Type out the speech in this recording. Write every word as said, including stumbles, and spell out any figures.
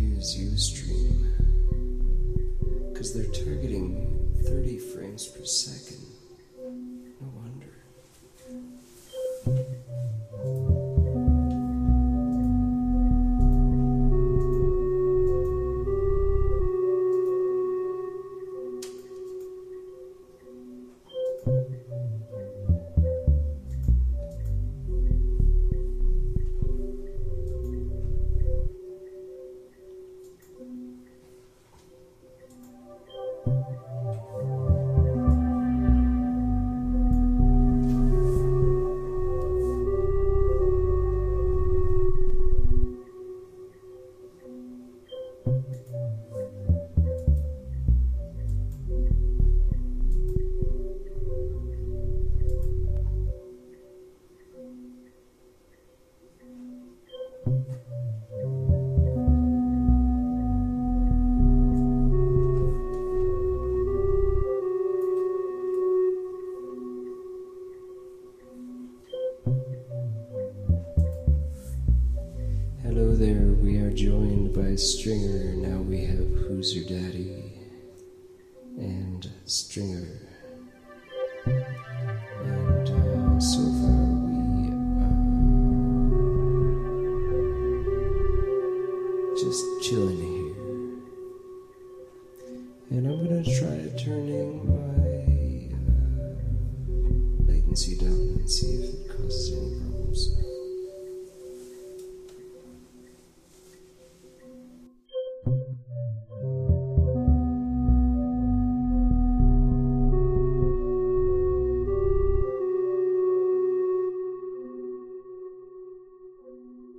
hears Ustream, because they're targeting thirty frames per second. No wonder. Hello there, we are joined by Stringer. Now we have Who's Your Daddy and Stringer. And uh, so far we are just chilling here. And I'm gonna try turning my uh, latency down and see if it causes any problems.